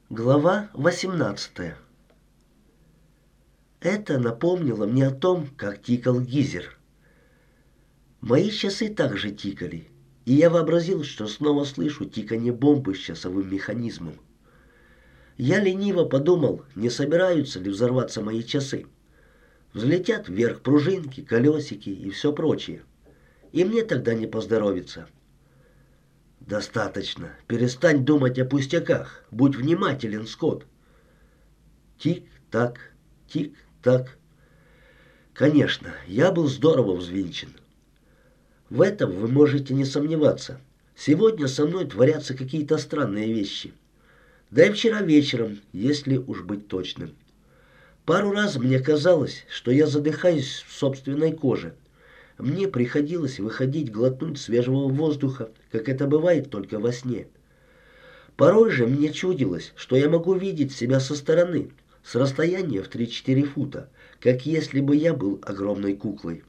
Глава 18. Это напомнило мне о том, как тикал гизер. Мои часы также тикали, и я вообразил, что снова слышу тиканье бомбы с часовым механизмом. Я лениво подумал, не собираются ли взорваться мои часы. Взлетят вверх пружинки, колесики и все прочее. И мне тогда не поздоровится. «Достаточно. Перестань думать о пустяках. Будь внимателен, Скотт». Тик-так, тик-так. Конечно, я был здорово взвинчен. В этом вы можете не сомневаться. Сегодня со мной творятся какие-то странные вещи. Да и вчера вечером, если уж быть точным. Пару раз мне казалось, что я задыхаюсь в собственной коже. Мне приходилось выходить глотнуть свежего воздуха, как это бывает только во сне. Порой же мне чудилось, что я могу видеть себя со стороны, с расстояния в 3-4 фута, как если бы я был огромной куклой.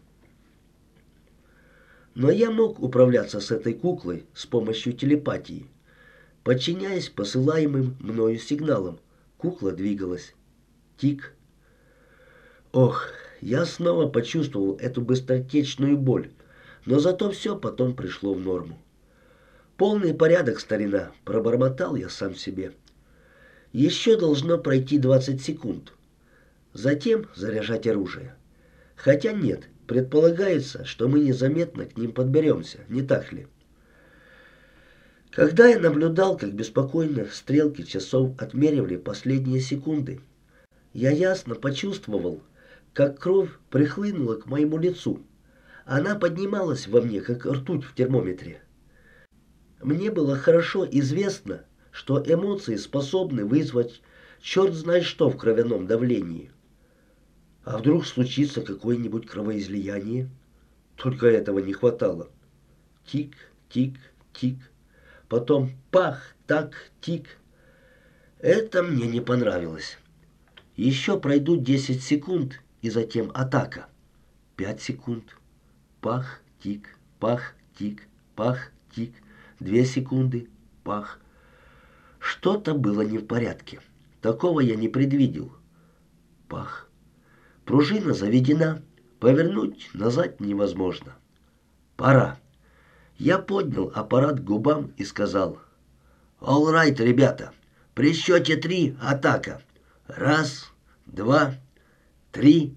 Но я мог управляться с этой куклой с помощью телепатии. Подчиняясь посылаемым мною сигналам, кукла двигалась. Тик. Ох, я снова почувствовал эту быстротечную боль, но зато все потом пришло в норму. «Полный порядок, старина», — пробормотал я сам себе. «Еще должно пройти 20 секунд. Затем заряжать оружие. Хотя нет, предполагается, что мы незаметно к ним подберемся, не так ли?» Когда я наблюдал, как беспокойно стрелки часов отмеривали последние секунды, я ясно почувствовал, как кровь прихлынула к моему лицу. Она поднималась во мне, как ртуть в термометре. Мне было хорошо известно, что эмоции способны вызвать черт знает что в кровяном давлении. А вдруг случится какое-нибудь кровоизлияние? Только этого не хватало. Тик, тик, тик. Потом пах, так, тик. Это мне не понравилось. Еще пройдут 10 секунд, и затем атака. 5 секунд. Пах, тик, пах, тик, пах, тик. 2 секунды. Пах. Что-то было не в порядке. Такого я не предвидел. Пах. Пружина заведена. Повернуть назад невозможно. Пора. Я поднял аппарат к губам и сказал: «All right, ребята, при счете 3 атака. 1, 2, 3».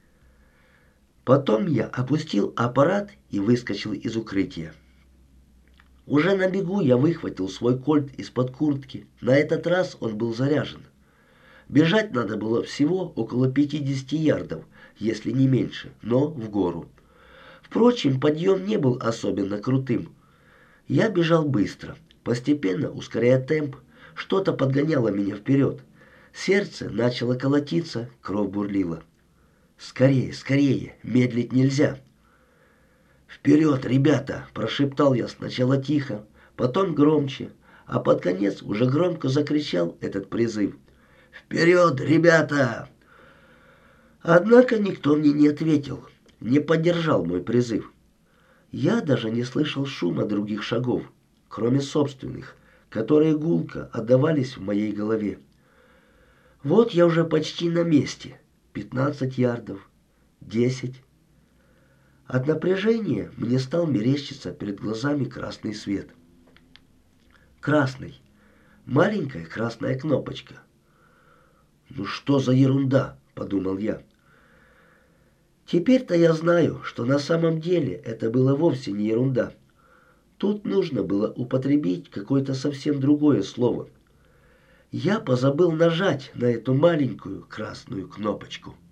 Потом я опустил аппарат и выскочил из укрытия. Уже на бегу я выхватил свой кольт из-под куртки. На этот раз он был заряжен. Бежать надо было всего около 50 ярдов, если не меньше, но в гору. Впрочем, подъем не был особенно крутым. Я бежал быстро, постепенно ускоряя темп. Что-то подгоняло меня вперед. Сердце начало колотиться, кровь бурлила. «Скорее, скорее, медлить нельзя». «Вперед, ребята!» – прошептал я сначала тихо, потом громче, а под конец уже громко закричал этот призыв. «Вперед, ребята!» Однако никто мне не ответил, не поддержал мой призыв. Я даже не слышал шума других шагов, кроме собственных, которые гулко отдавались в моей голове. Вот я уже почти на месте. 15 ярдов, 10. От напряжения мне стал мерещиться перед глазами красный свет. Красный. Маленькая красная кнопочка. «Ну что за ерунда?» – подумал я. Теперь-то я знаю, что на самом деле это было вовсе не ерунда. Тут нужно было употребить какое-то совсем другое слово. Я позабыл нажать на эту маленькую красную кнопочку.